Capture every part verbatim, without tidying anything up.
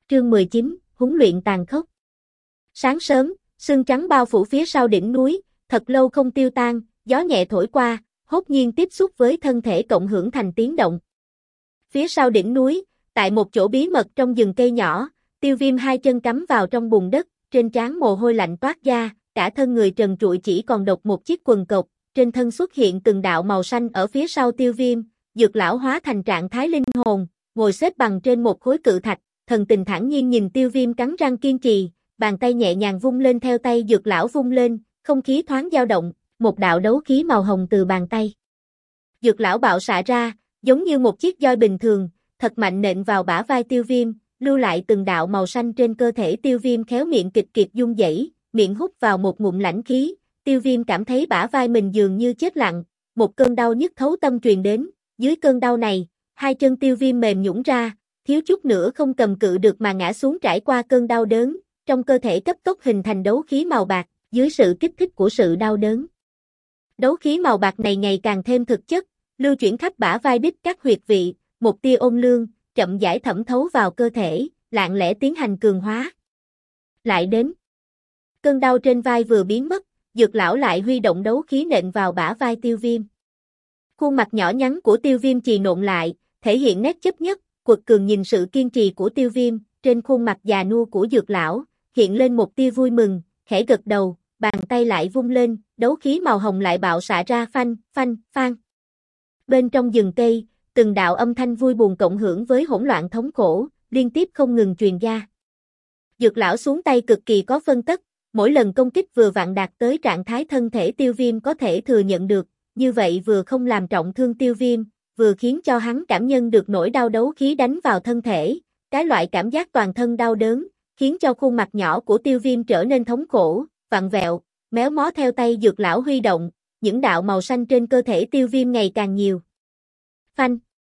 Chương mười chín, huấn luyện tàn khốc. Sáng sớm, sương trắng bao phủ phía sau đỉnh núi, thật lâu không tiêu tan, gió nhẹ thổi qua, hốt nhiên tiếp xúc với thân thể cộng hưởng thành tiếng động. Phía sau đỉnh núi, tại một chỗ bí mật trong rừng cây nhỏ, Tiêu Viêm hai chân cắm vào trong bùn đất, trên trán mồ hôi lạnh toát ra, cả thân người trần trụi chỉ còn độc một chiếc quần cộc, trên thân xuất hiện từng đạo màu xanh ở phía sau Tiêu Viêm, Dược lão hóa thành trạng thái linh hồn, ngồi xếp bằng trên một khối cự thạch, thần tình thản nhiên nhìn Tiêu Viêm cắn răng kiên trì, bàn tay nhẹ nhàng vung lên theo tay Dược lão vung lên, không khí thoáng dao động, một đạo đấu khí màu hồng từ bàn tay Dược lão bạo xạ ra, giống như một chiếc roi bình thường, thật mạnh nện vào bả vai Tiêu Viêm, lưu lại từng đạo màu xanh trên cơ thể Tiêu Viêm khéo miệng kịch kiệt run rẩy, miệng hút vào một ngụm lãnh khí, Tiêu Viêm cảm thấy bả vai mình dường như chết lặng, một cơn đau nhức thấu tâm truyền đến, dưới cơn đau này, hai chân Tiêu Viêm mềm nhũn ra, thiếu chút nữa không cầm cự được mà ngã xuống trải qua cơn đau đớn, trong cơ thể cấp tốc hình thành đấu khí màu bạc, dưới sự kích thích của sự đau đớn. Đấu khí màu bạc này ngày càng thêm thực chất, lưu chuyển khắp bả vai đích các huyệt vị, một tia ôn lương, chậm rãi thẩm thấu vào cơ thể, lặng lẽ tiến hành cường hóa. Lại đến. Cơn đau trên vai vừa biến mất, Dược lão lại huy động đấu khí nện vào bả vai Tiêu Viêm. Khuôn mặt nhỏ nhắn của Tiêu Viêm chì nộn lại, thể hiện nét chấp nhất, quật cường nhìn sự kiên trì của Tiêu Viêm, trên khuôn mặt già nua của Dược lão, hiện lên một tia vui mừng, khẽ gật đầu, bàn tay lại vung lên, đấu khí màu hồng lại bạo xạ ra phanh, phanh, phang. Bên trong rừng cây, từng đạo âm thanh vui buồn cộng hưởng với hỗn loạn thống khổ, liên tiếp không ngừng truyền ra. Dược lão xuống tay cực kỳ có phân tất, mỗi lần công kích vừa vặn đạt tới trạng thái thân thể Tiêu Viêm có thể thừa nhận được, như vậy vừa không làm trọng thương Tiêu Viêm, vừa khiến cho hắn cảm nhận được nỗi đau đấu khí đánh vào thân thể, cái loại cảm giác toàn thân đau đớn, khiến cho khuôn mặt nhỏ của Tiêu Viêm trở nên thống khổ, vặn vẹo, méo mó theo tay Dược lão huy động, những đạo màu xanh trên cơ thể Tiêu Viêm ngày càng nhiều. Phanh.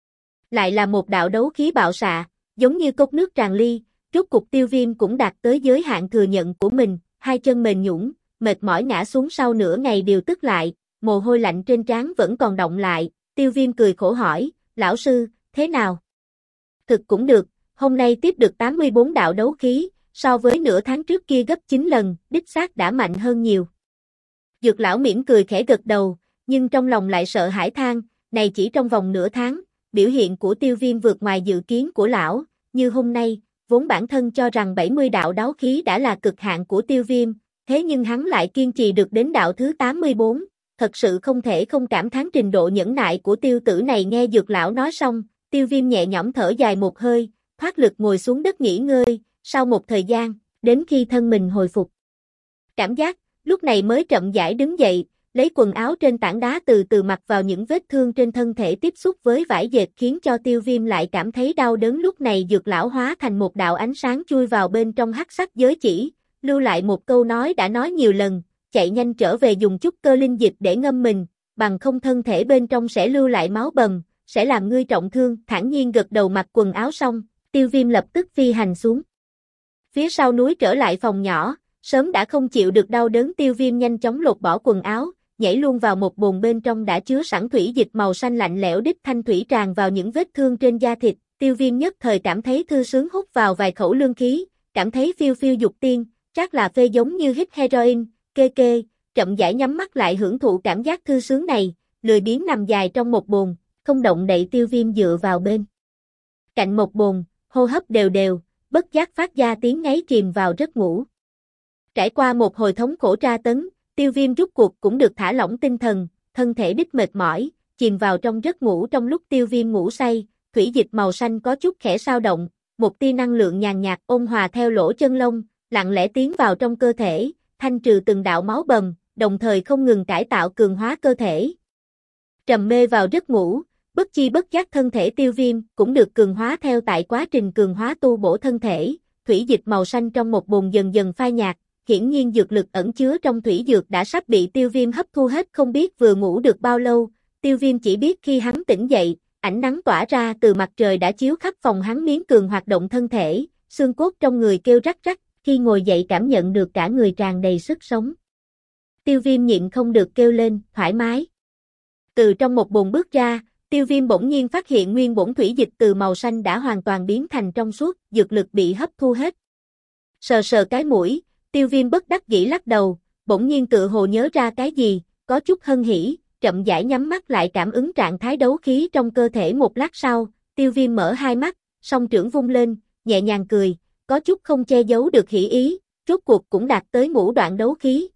Lại là một đạo đấu khí bạo xạ, giống như cốc nước tràn ly, rốt cục Tiêu Viêm cũng đạt tới giới hạn thừa nhận của mình, hai chân mềm nhũn, mệt mỏi ngã xuống sau nửa ngày điều tức lại, mồ hôi lạnh trên trán vẫn còn đọng lại, Tiêu Viêm cười khổ hỏi, lão sư, thế nào? Thực cũng được, hôm nay tiếp được tám mươi bốn đạo đấu khí, so với nửa tháng trước kia gấp chín lần, đích xác đã mạnh hơn nhiều. Dược lão mỉm cười khẽ gật đầu, nhưng trong lòng lại sợ hãi than, này chỉ trong vòng nửa tháng, biểu hiện của Tiêu Viêm vượt ngoài dự kiến của lão, như hôm nay, vốn bản thân cho rằng bảy mươi đạo đấu khí đã là cực hạn của Tiêu Viêm, thế nhưng hắn lại kiên trì được đến đạo thứ tám mươi bốn, thật sự không thể không cảm thán trình độ nhẫn nại của tiêu tử này. Nghe Dược lão nói xong, Tiêu Viêm nhẹ nhõm thở dài một hơi, thoát lực ngồi xuống đất nghỉ ngơi, sau một thời gian, đến khi thân mình hồi phục cảm giác, lúc này mới chậm rãi đứng dậy, lấy quần áo trên tảng đá từ từ mặc vào những vết thương trên thân thể tiếp xúc với vải dệt khiến cho Tiêu Viêm lại cảm thấy đau đớn. Lúc này Dược lão hóa thành một đạo ánh sáng chui vào bên trong hắc sắc giới chỉ, lưu lại một câu nói đã nói nhiều lần, chạy nhanh trở về dùng chút cơ linh dịch để ngâm mình, bằng không thân thể bên trong sẽ lưu lại máu bầm, sẽ làm ngươi trọng thương. Thản nhiên gật đầu mặc quần áo xong, Tiêu Viêm lập tức phi hành xuống phía sau núi trở lại phòng nhỏ, sớm đã không chịu được đau đớn. Tiêu Viêm nhanh chóng lột bỏ quần áo, nhảy luôn vào một bồn bên trong đã chứa sẵn thủy dịch màu xanh lạnh lẽo, đích thanh thủy tràn vào những vết thương trên da thịt. Tiêu Viêm nhất thời cảm thấy thư sướng, hút vào vài khẩu lương khí, cảm thấy phiêu phiêu dục tiên, chắc là phê giống như hít heroin, kê kê, chậm rãi nhắm mắt lại hưởng thụ cảm giác thư sướng này, lười biếng nằm dài trong một bồn, không động đậy. Tiêu Viêm dựa vào bên cạnh một bồn, hô hấp đều đều, bất giác phát ra tiếng ngáy chìm vào giấc ngủ. Trải qua một hồi thống khổ tra tấn, Tiêu Viêm rút cuộc cũng được thả lỏng tinh thần, thân thể đích mệt mỏi, chìm vào trong giấc ngủ. Trong lúc Tiêu Viêm ngủ say, thủy dịch màu xanh có chút khẽ sao động, một tia năng lượng nhàn nhạt ôn hòa theo lỗ chân lông, lặng lẽ tiến vào trong cơ thể, thanh trừ từng đạo máu bầm, đồng thời không ngừng cải tạo cường hóa cơ thể. Trầm mê vào giấc ngủ, bất chi bất giác thân thể Tiêu Viêm cũng được cường hóa. Theo tại quá trình cường hóa tu bổ thân thể, thủy dịch màu xanh trong một bồn dần dần phai nhạt, hiển nhiên dược lực ẩn chứa trong thủy dược đã sắp bị Tiêu Viêm hấp thu hết. Không biết vừa ngủ được bao lâu, Tiêu Viêm chỉ biết khi hắn tỉnh dậy, ánh nắng tỏa ra từ mặt trời đã chiếu khắp phòng hắn, miễn cường hoạt động thân thể, xương cốt trong người kêu rắc rắc, khi ngồi dậy cảm nhận được cả người tràn đầy sức sống. Tiêu Viêm nhịn không được kêu lên, thoải mái. Từ trong một bồn bước ra, Tiêu Viêm bỗng nhiên phát hiện nguyên bổn thủy dịch từ màu xanh đã hoàn toàn biến thành trong suốt, dược lực bị hấp thu hết. Sờ sờ cái mũi, Tiêu Viêm bất đắc dĩ lắc đầu, bỗng nhiên tự hồ nhớ ra cái gì, có chút hân hỉ, chậm rãi nhắm mắt lại cảm ứng trạng thái đấu khí trong cơ thể. Một lát sau, Tiêu Viêm mở hai mắt, song trưởng vung lên, nhẹ nhàng cười, có chút không che giấu được hỉ ý, rốt cuộc cũng đạt tới ngũ đoạn đấu khí,